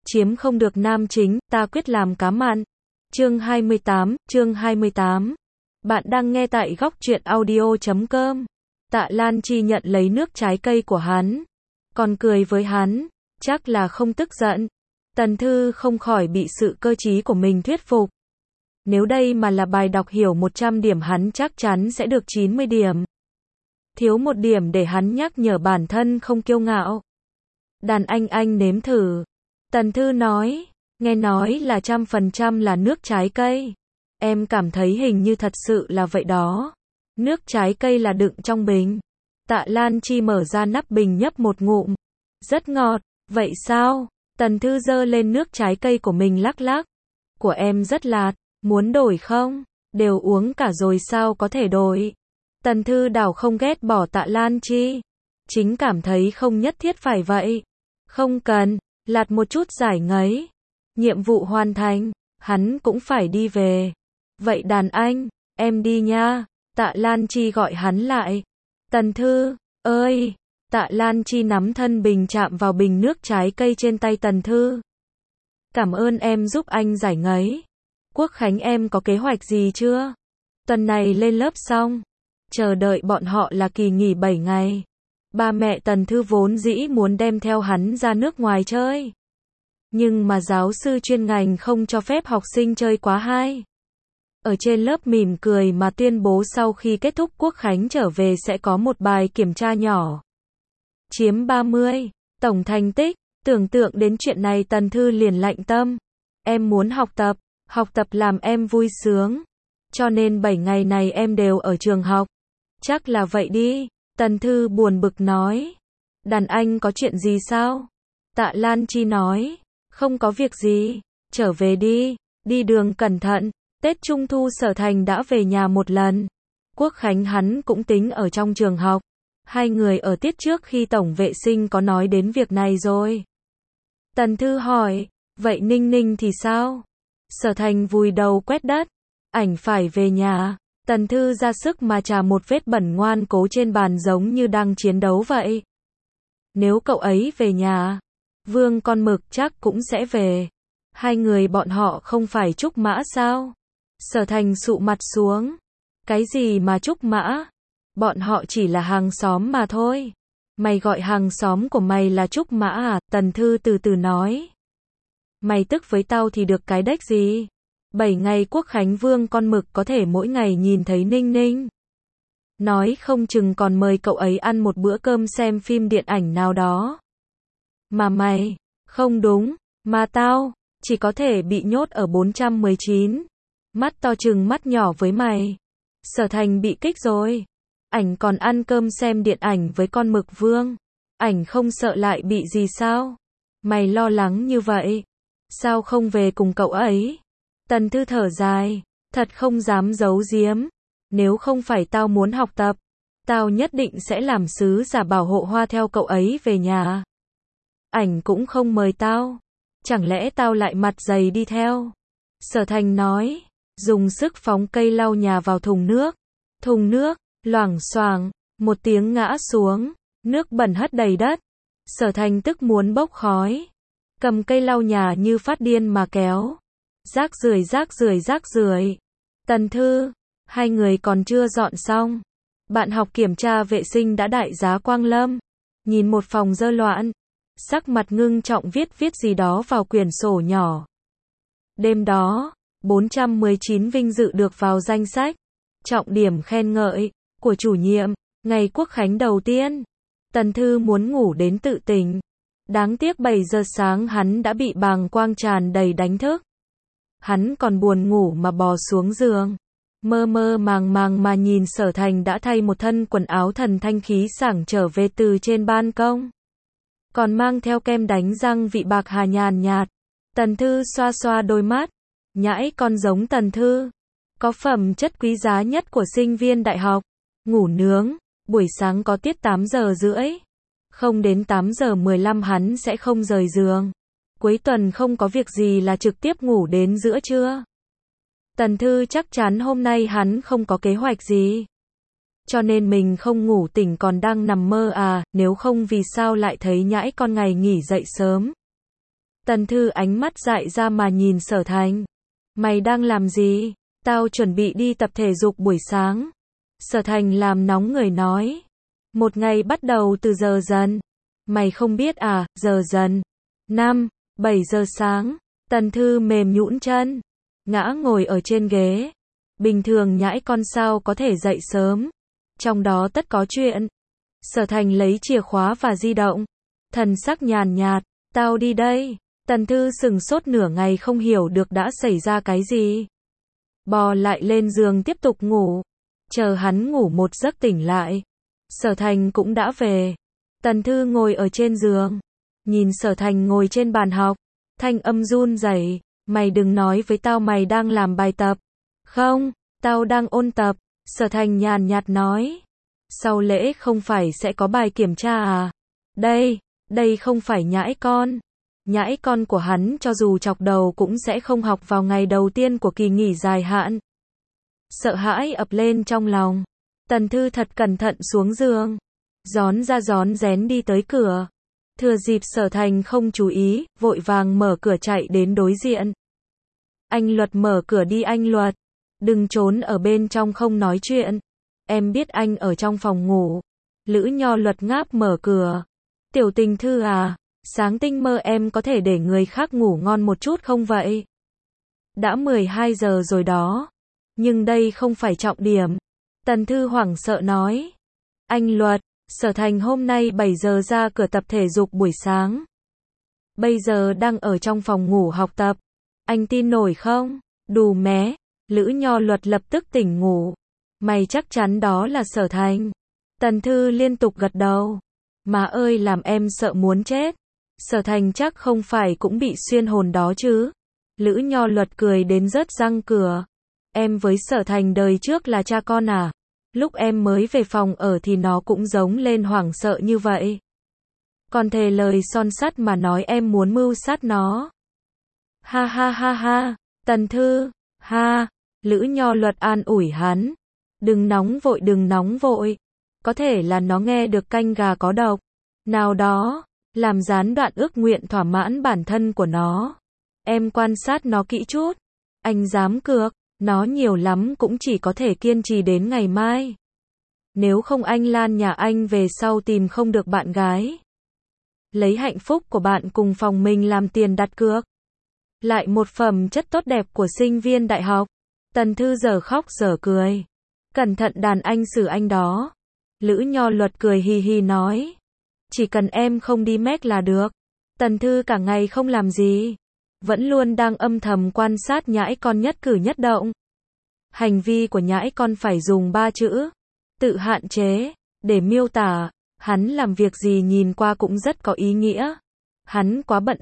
chiếm không được nam chính, ta quyết làm cá mặn. Chương 28. Bạn đang nghe tại góc truyện audio.com. Tạ Lan Chi nhận lấy nước trái cây của hắn, còn cười với hắn, chắc là không tức giận. Tần Thư không khỏi bị sự cơ trí của mình thuyết phục. Nếu đây mà là bài đọc hiểu 100 điểm hắn chắc chắn sẽ được 90 điểm. Thiếu một điểm để hắn nhắc nhở bản thân không kiêu ngạo. Đàn anh nếm thử. Tần Thư nói, nghe nói là 100% là nước trái cây. Em cảm thấy hình như thật sự là vậy đó. Nước trái cây là đựng trong bình. Tạ Lan Chi mở ra nắp bình nhấp một ngụm. Rất ngọt, vậy sao? Tần Thư giơ lên nước trái cây của mình lắc lắc. Của em rất lạt, muốn đổi không? Đều uống cả rồi sao có thể đổi? Tần Thư đảo không ghét bỏ Tạ Lan Chi. Chính cảm thấy không nhất thiết phải vậy. Không cần, lạt một chút giải ngấy. Nhiệm vụ hoàn thành, hắn cũng phải đi về. Vậy đàn anh, em đi nha. Tạ Lan Chi gọi hắn lại. Tần Thư, ơi! Tạ Lan Chi nắm thân bình chạm vào bình nước trái cây trên tay Tần Thư. Cảm ơn em giúp anh giải ngấy. Quốc khánh em có kế hoạch gì chưa? Tuần này lên lớp xong. Chờ đợi bọn họ là kỳ nghỉ 7 ngày. Ba mẹ Tần Thư vốn dĩ muốn đem theo hắn ra nước ngoài chơi. Nhưng mà giáo sư chuyên ngành không cho phép học sinh chơi quá 2. Ở trên lớp mỉm cười mà tuyên bố sau khi kết thúc Quốc khánh trở về sẽ có một bài kiểm tra nhỏ. Chiếm 30. Tổng thành tích. Tưởng tượng đến chuyện này Tần Thư liền lạnh tâm. Em muốn học tập làm em vui sướng. Cho nên 7 ngày này em đều ở trường học. Chắc là vậy đi. Tần Thư buồn bực nói. Đàn anh có chuyện gì sao? Tạ Lan Chi nói. Không có việc gì. Trở về đi. Đi đường cẩn thận. Tết Trung Thu Sở Thành đã về nhà một lần. Quốc khánh hắn cũng tính ở trong trường học. Hai người ở tiết trước khi tổng vệ sinh có nói đến việc này rồi. Tần Thư hỏi. Vậy Ninh Ninh thì sao? Sở Thành vùi đầu quét đất. Ảnh phải về nhà. Tần Thư ra sức mà chà một vết bẩn ngoan cố trên bàn giống như đang chiến đấu vậy. Nếu cậu ấy về nhà, Vương con mực chắc cũng sẽ về. Hai người bọn họ không phải trúc mã sao? Sở Thành sụ mặt xuống. Cái gì mà trúc mã? Bọn họ chỉ là hàng xóm mà thôi. Mày gọi hàng xóm của mày là trúc mã à? Tần Thư từ từ nói. Mày tức với tao thì được cái đếch gì? 7 ngày Quốc khánh Vương con mực có thể mỗi ngày nhìn thấy Ninh Ninh. Nói không chừng còn mời cậu ấy ăn một bữa cơm xem phim điện ảnh nào đó. Mà mày, không đúng, mà tao, chỉ có thể bị nhốt ở 419. Mắt to chừng mắt nhỏ với mày. Sở Thành bị kích rồi. Ảnh còn ăn cơm xem điện ảnh với con mực Vương. Ảnh không sợ lại bị gì sao? Mày lo lắng như vậy. Sao không về cùng cậu ấy? Tần Thư thở dài. Thật không dám giấu giếm. Nếu không phải tao muốn học tập, tao nhất định sẽ làm sứ giả bảo hộ hoa theo cậu ấy về nhà. Ảnh cũng không mời tao. Chẳng lẽ tao lại mặt dày đi theo? Sở Thành nói. Dùng sức phóng cây lau nhà vào thùng nước. Thùng nước, loảng xoảng, một tiếng ngã xuống. Nước bẩn hất đầy đất. Sở Thành tức muốn bốc khói. Cầm cây lau nhà như phát điên mà kéo. Rác rưởi. Tần Thư, hai người còn chưa dọn xong. Bạn học kiểm tra vệ sinh đã đại giá Quang Lâm. Nhìn một phòng dơ loạn. Sắc mặt ngưng trọng viết gì đó vào quyển sổ nhỏ. Đêm đó, 419 vinh dự được vào danh sách. Trọng điểm khen ngợi của chủ nhiệm. Ngày Quốc khánh đầu tiên. Tần Thư muốn ngủ đến tự tỉnh. Đáng tiếc 7 giờ sáng hắn đã bị bàng quang tràn đầy đánh thức. Hắn còn buồn ngủ mà bò xuống giường. Mơ màng mà nhìn Sở Thành đã thay một thân quần áo thần thanh khí sảng trở về từ trên ban công. Còn mang theo kem đánh răng vị bạc hà nhàn nhạt. Tần Thư xoa xoa đôi mắt. Nhãi con giống Tần Thư. Có phẩm chất quý giá nhất của sinh viên đại học. Ngủ nướng. Buổi sáng có tiết 8 giờ rưỡi. Không đến 8 giờ 15 hắn sẽ không rời giường. Cuối tuần không có việc gì là trực tiếp ngủ đến giữa trưa. Tần Thư chắc chắn hôm nay hắn không có kế hoạch gì. Cho nên mình không ngủ tỉnh còn đang nằm mơ à, nếu không vì sao lại thấy nhãi con ngày nghỉ dậy sớm. Tần Thư ánh mắt dại ra mà nhìn Sở Thành. Mày đang làm gì? Tao chuẩn bị đi tập thể dục buổi sáng. Sở Thành làm nóng người nói. Một ngày bắt đầu từ giờ dần. Mày không biết à, giờ dần. 7 giờ sáng. Tần Thư mềm nhũn chân. Ngã ngồi ở trên ghế. Bình thường nhãi con sao có thể dậy sớm. Trong đó tất có chuyện. Sở Thành lấy chìa khóa và di động. Thần sắc nhàn nhạt. Tao đi đây. Tần Thư sừng sốt nửa ngày không hiểu được đã xảy ra cái gì. Bò lại lên giường tiếp tục ngủ. Chờ hắn ngủ một giấc tỉnh lại. Sở Thành cũng đã về. Tần Thư ngồi ở trên giường. Nhìn Sở Thành ngồi trên bàn học. Thanh âm run rẩy. Mày đừng nói với tao mày đang làm bài tập. Không, tao đang ôn tập. Sở Thành nhàn nhạt nói. Sau lễ không phải sẽ có bài kiểm tra à? Đây không phải nhãi con. Nhãi con của hắn cho dù chọc đầu cũng sẽ không học vào ngày đầu tiên của kỳ nghỉ dài hạn. Sợ hãi ập lên trong lòng. Tần Thư thật cẩn thận xuống giường. Rón ra rón rén đi tới cửa. Thừa dịp Sở Thành không chú ý, vội vàng mở cửa chạy đến đối diện. Anh Luật mở cửa đi anh Luật. Đừng trốn ở bên trong không nói chuyện. Em biết anh ở trong phòng ngủ. Lữ Nho Luật ngáp mở cửa. Tiểu Tình Thư à, sáng tinh mơ em có thể để người khác ngủ ngon một chút không vậy? Đã 12 giờ rồi đó. Nhưng đây không phải trọng điểm. Tần Thư hoảng sợ nói. Anh Luật, Sở Thành hôm nay 7 giờ ra cửa tập thể dục buổi sáng. Bây giờ đang ở trong phòng ngủ học tập. Anh tin nổi không? Đù mé. Lữ Nho Luật lập tức tỉnh ngủ. Mày chắc chắn đó là Sở Thành. Tần Thư liên tục gật đầu. Má ơi làm em sợ muốn chết. Sở Thành chắc không phải cũng bị xuyên hồn đó chứ. Lữ Nho Luật cười đến rớt răng cửa. Em với Sở Thành đời trước là cha con à? Lúc em mới về phòng ở thì nó cũng giống lên hoảng sợ như vậy. Còn thề lời son sắt mà nói em muốn mưu sát nó. Ha ha ha ha. Tần Thư. Ha. Lữ Nho Luật an ủi hắn. Đừng nóng vội. Có thể là nó nghe được canh gà có độc nào đó, làm gián đoạn ước nguyện thỏa mãn bản thân của nó. Em quan sát nó kỹ chút. Anh dám cược, nó nhiều lắm cũng chỉ có thể kiên trì đến ngày mai. Nếu không anh Lan nhà anh về sau tìm không được bạn gái. Lấy hạnh phúc của bạn cùng phòng mình làm tiền đặt cược. Lại một phẩm chất tốt đẹp của sinh viên đại học. Tần Thư giờ khóc giờ cười. Cẩn thận đàn anh xử anh đó. Lữ Nho Luật cười hì hì nói. Chỉ cần em không đi mét là được. Tần Thư cả ngày không làm gì. Vẫn luôn đang âm thầm quan sát nhãi con nhất cử nhất động. Hành vi của nhãi con phải dùng 3 chữ. Tự hạn chế. Để miêu tả. Hắn làm việc gì nhìn qua cũng rất có ý nghĩa. Hắn quá bận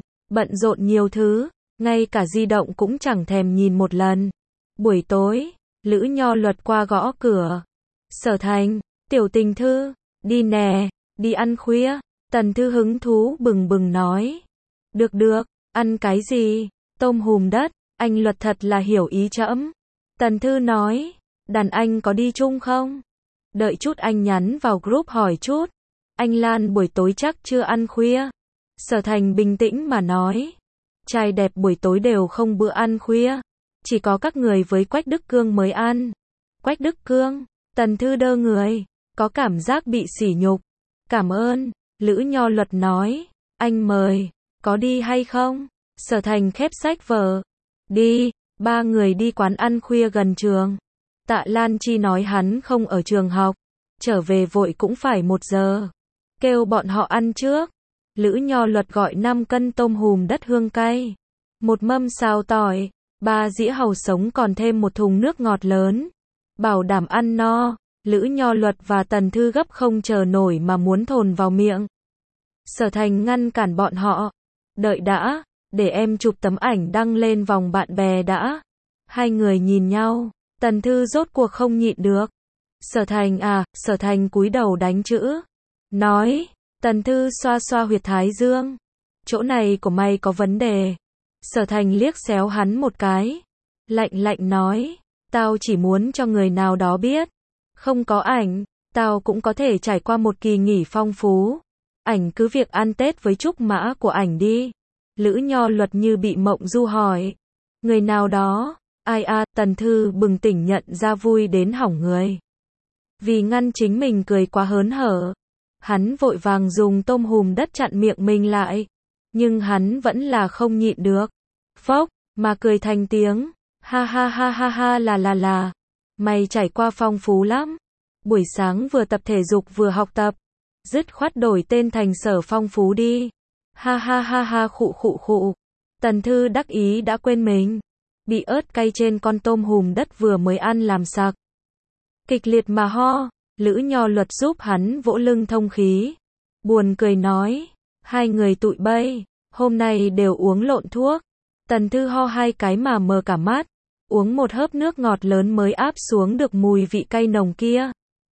rộn nhiều thứ. Ngay cả di động cũng chẳng thèm nhìn một lần. Buổi tối, Lữ Nho Luật qua gõ cửa. Sở Thành, Tiểu Tình Thư, đi nè, đi ăn khuya. Tần Thư hứng thú bừng bừng nói. Được, ăn cái gì? Tôm hùm đất, anh Luật thật là hiểu ý trẫm. Tần Thư nói, đàn anh có đi chung không? Đợi chút anh nhắn vào group hỏi chút. Anh Lan buổi tối chắc chưa ăn khuya. Sở Thành bình tĩnh mà nói. Trai đẹp buổi tối đều không bữa ăn khuya. Chỉ có các người với Quách Đức Cương mới ăn. Quách Đức Cương, Tần Thư đơ người, có cảm giác bị sỉ nhục. Cảm ơn, Lữ Nho Luật nói. Anh mời, có đi hay không? Sở Thành khép sách vở. Đi, 3 người đi quán ăn khuya gần trường. Tạ Lan Chi nói hắn không ở trường học. Trở về vội cũng phải 1 giờ. Kêu bọn họ ăn trước. Lữ Nho Luật gọi 5 cân tôm hùm đất hương cay. 1 mâm xào tỏi. 3 dĩa hàu sống còn thêm 1 thùng nước ngọt lớn. Bảo đảm ăn no. Lữ Nho Luật và Tần Thư gấp không chờ nổi mà muốn thồn vào miệng. Sở Thành ngăn cản bọn họ. Đợi đã, để em chụp tấm ảnh đăng lên vòng bạn bè đã. Hai người nhìn nhau. Tần Thư rốt cuộc không nhịn được. Sở Thành à, Sở Thành cúi đầu đánh chữ. Nói. Tần Thư xoa xoa huyệt thái dương. Chỗ này của mày có vấn đề. Sở Thành liếc xéo hắn một cái. Lạnh nói. Tao chỉ muốn cho người nào đó biết. Không có ảnh, tao cũng có thể trải qua một kỳ nghỉ phong phú. Ảnh cứ việc ăn Tết với trúc mã của ảnh đi. Lữ Nho Luật như bị mộng du hỏi. Người nào đó? Ai a? Tần Thư bừng tỉnh nhận ra vui đến hỏng người. Vì ngăn chính mình cười quá hớn hở, hắn vội vàng dùng tôm hùm đất chặn miệng mình lại. Nhưng hắn vẫn là không nhịn được. Phốc, mà cười thành tiếng. Ha ha ha ha ha là. Mày trải qua phong phú lắm. Buổi sáng vừa tập thể dục vừa học tập. Dứt khoát đổi tên thành Sở Phong Phú đi. Ha ha ha ha khụ khụ khụ. Tần Thư đắc ý đã quên mình. Bị ớt cay trên con tôm hùm đất vừa mới ăn làm sặc. Kịch liệt mà ho. Lữ Nho Luật giúp hắn vỗ lưng thông khí. Buồn cười nói. Hai người tụi bay, hôm nay đều uống lộn thuốc. Tần Thư ho hai cái mà mờ cả mắt. Uống một hớp nước ngọt lớn mới áp xuống được mùi vị cay nồng kia.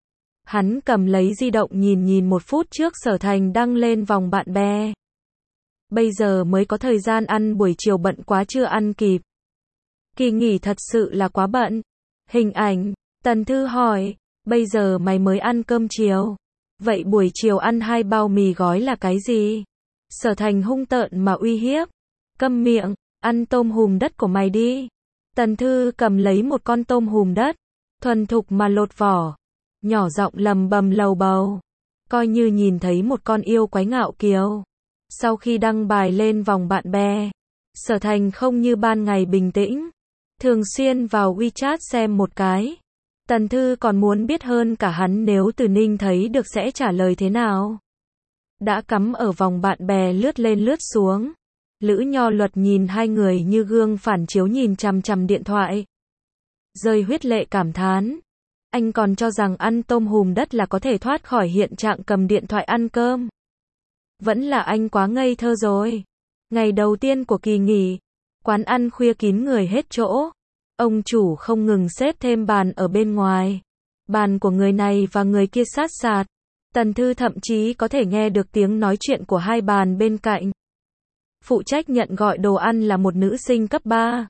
Hắn cầm lấy di động nhìn 1 phút trước Sở Thành đăng lên vòng bạn bè. Bây giờ mới có thời gian ăn, buổi chiều bận quá chưa ăn kịp. Kỳ nghỉ thật sự là quá bận. Hình ảnh, Tần Thư hỏi, bây giờ mày mới ăn cơm chiều. Vậy buổi chiều ăn 2 bao mì gói là cái gì? Sở Thành hung tợn mà uy hiếp. Câm miệng, ăn tôm hùm đất của mày đi. Tần Thư cầm lấy một con tôm hùm đất, thuần thục mà lột vỏ, nhỏ giọng lầm bầm lầu bầu, coi như nhìn thấy một con yêu quái ngạo kiều. Sau khi đăng bài lên vòng bạn bè, Sở Thành không như ban ngày bình tĩnh, thường xuyên vào WeChat xem một cái. Tần Thư còn muốn biết hơn cả hắn nếu Từ Ninh thấy được sẽ trả lời thế nào. Đã cắm ở vòng bạn bè lướt lên lướt xuống. Lữ Nho Luật nhìn hai người như gương phản chiếu nhìn chằm chằm điện thoại. Rơi huyết lệ cảm thán. Anh còn cho rằng ăn tôm hùm đất là có thể thoát khỏi hiện trạng cầm điện thoại ăn cơm. Vẫn là anh quá ngây thơ rồi. Ngày đầu tiên của kỳ nghỉ, quán ăn khuya kín người hết chỗ. Ông chủ không ngừng xếp thêm bàn ở bên ngoài. Bàn của người này và người kia sát sạt. Tần Thư thậm chí có thể nghe được tiếng nói chuyện của hai bàn bên cạnh. Phụ trách nhận gọi đồ ăn là một nữ sinh cấp 3.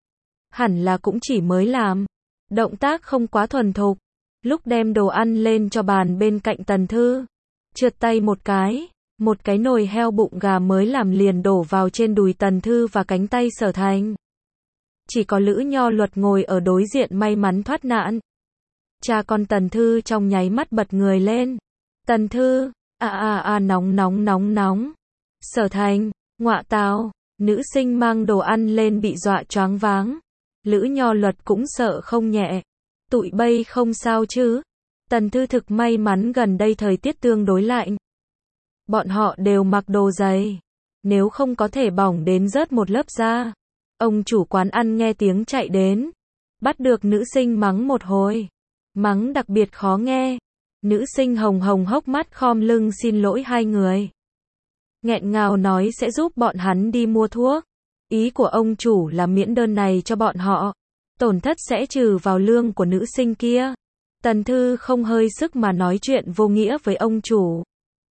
Hẳn là cũng chỉ mới làm. Động tác không quá thuần thục. Lúc đem đồ ăn lên cho bàn bên cạnh Tần Thư, trượt tay một cái nồi heo bụng gà mới làm liền đổ vào trên đùi Tần Thư và cánh tay Sở Thành. Chỉ có Lữ Nho Luật ngồi ở đối diện may mắn thoát nạn. Cha con Tần Thư trong nháy mắt bật người lên. Tần Thư, nóng. Sở Thành, ngọa tào, nữ sinh mang đồ ăn lên bị dọa choáng váng. Lữ Nho Luật cũng sợ không nhẹ. Tụi bay không sao chứ? Tần Thư thực may mắn gần đây thời tiết tương đối lạnh. Bọn họ đều mặc đồ dày. Nếu không có thể bỏng đến rớt một lớp da. Ông chủ quán ăn nghe tiếng chạy đến. Bắt được nữ sinh mắng một hồi. Mắng đặc biệt khó nghe. Nữ sinh hồng hốc mắt khom lưng xin lỗi hai người. Nghẹn ngào nói sẽ giúp bọn hắn đi mua thuốc. Ý của ông chủ là miễn đơn này cho bọn họ. Tổn thất sẽ trừ vào lương của nữ sinh kia. Tần Thư không hơi sức mà nói chuyện vô nghĩa với ông chủ.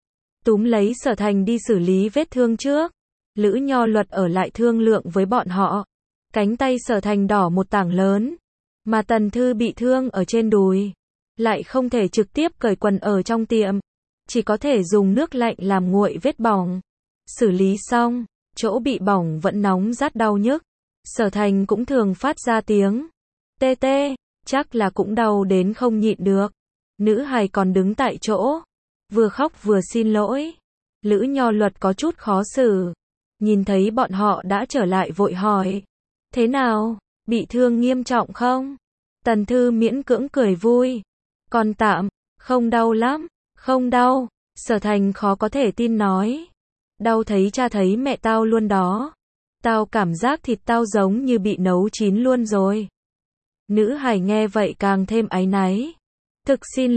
Túm lấy Sở Thành đi xử lý vết thương trước. Lữ Nho Luật ở lại thương lượng với bọn họ. Cánh tay Sở Thành đỏ một tảng lớn. Mà Tần Thư bị thương ở trên đùi. Lại không thể trực tiếp cởi quần ở trong tiệm. Chỉ có thể dùng nước lạnh làm nguội vết bỏng. Xử lý xong, chỗ bị bỏng vẫn nóng rát đau nhức. Sở Thành cũng thường phát ra tiếng tê tê, chắc là cũng đau đến không nhịn được. Nữ hài còn đứng tại chỗ, vừa khóc vừa xin lỗi. Lữ Nho Luật có chút khó xử. Nhìn thấy bọn họ đã trở lại vội hỏi. Thế nào, bị thương nghiêm trọng không? Tần Thư miễn cưỡng cười vui. Còn tạm, không đau lắm, không đau. Sở Thành khó có thể tin nói. Đau thấy cha thấy mẹ tao luôn đó. Tao cảm giác thịt tao giống như bị nấu chín luôn rồi. Nữ hài nghe vậy càng thêm áy náy. Thực xin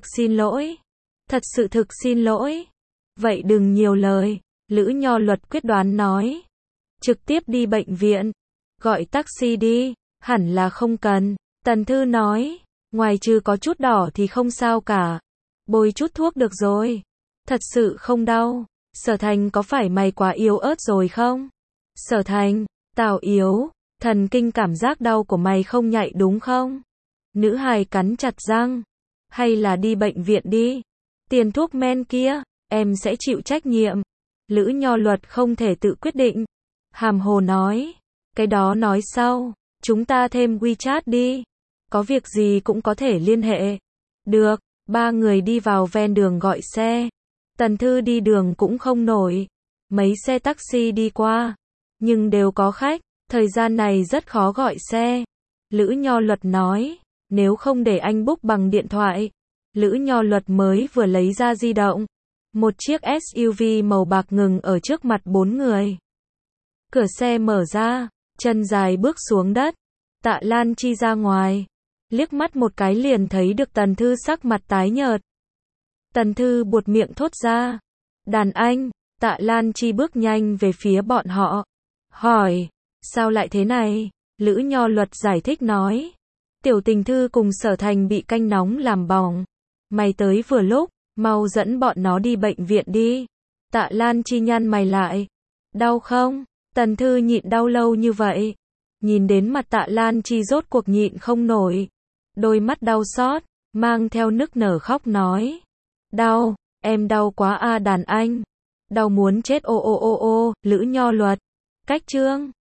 lỗi. Thật sự thực xin lỗi. Vậy đừng nhiều lời. Lữ Nho Luật quyết đoán nói. Trực tiếp đi bệnh viện. Gọi taxi đi. Hẳn là không cần. Tần Thư nói. Ngoài trừ có chút đỏ thì không sao cả. Bôi chút thuốc được rồi. Thật sự không đau. Sở Thành có phải mày quá yếu ớt rồi không? Sở Thành, tao yếu. Thần kinh cảm giác đau của mày không nhạy đúng không? Nữ hài cắn chặt răng. Hay là đi bệnh viện đi. Tiền thuốc men kia, em sẽ chịu trách nhiệm. Lữ Nho Luật không thể tự quyết định. hàm hồ nói. Cái đó nói sau, chúng ta thêm WeChat đi. Có việc gì cũng có thể liên hệ. Được, ba người đi vào ven đường gọi xe. Tần Thư đi đường cũng không nổi. Mấy xe taxi đi qua, nhưng đều có khách, thời gian này rất khó gọi xe. Lữ Nho Luật nói, nếu không để anh book bằng điện thoại. Lữ Nho Luật mới vừa lấy ra di động. Một chiếc SUV màu bạc ngừng ở trước mặt bốn người. Cửa xe mở ra, chân dài bước xuống đất. Tạ Lan Chi ra ngoài, liếc mắt một cái liền thấy được Tần Thư sắc mặt tái nhợt. Tần Thư buột miệng thốt ra, đàn anh. Tạ Lan Chi bước nhanh về phía bọn họ, hỏi, sao lại thế này? Lữ Nho Luật giải thích nói, Tiểu Tình Thư cùng Sở Thành bị canh nóng làm bỏng. Mày tới vừa lúc, mau dẫn bọn nó đi bệnh viện đi. Tạ Lan Chi nhăn mày lại, đau không? Tần Thư nhịn đau lâu như vậy. Nhìn đến mặt Tạ Lan Chi rốt cuộc nhịn không nổi. Đôi mắt đau xót, mang theo nức nở khóc nói, đau, em đau quá a đàn anh. Đau muốn chết ô ô ô ô. Lữ Nho Luật, cách chương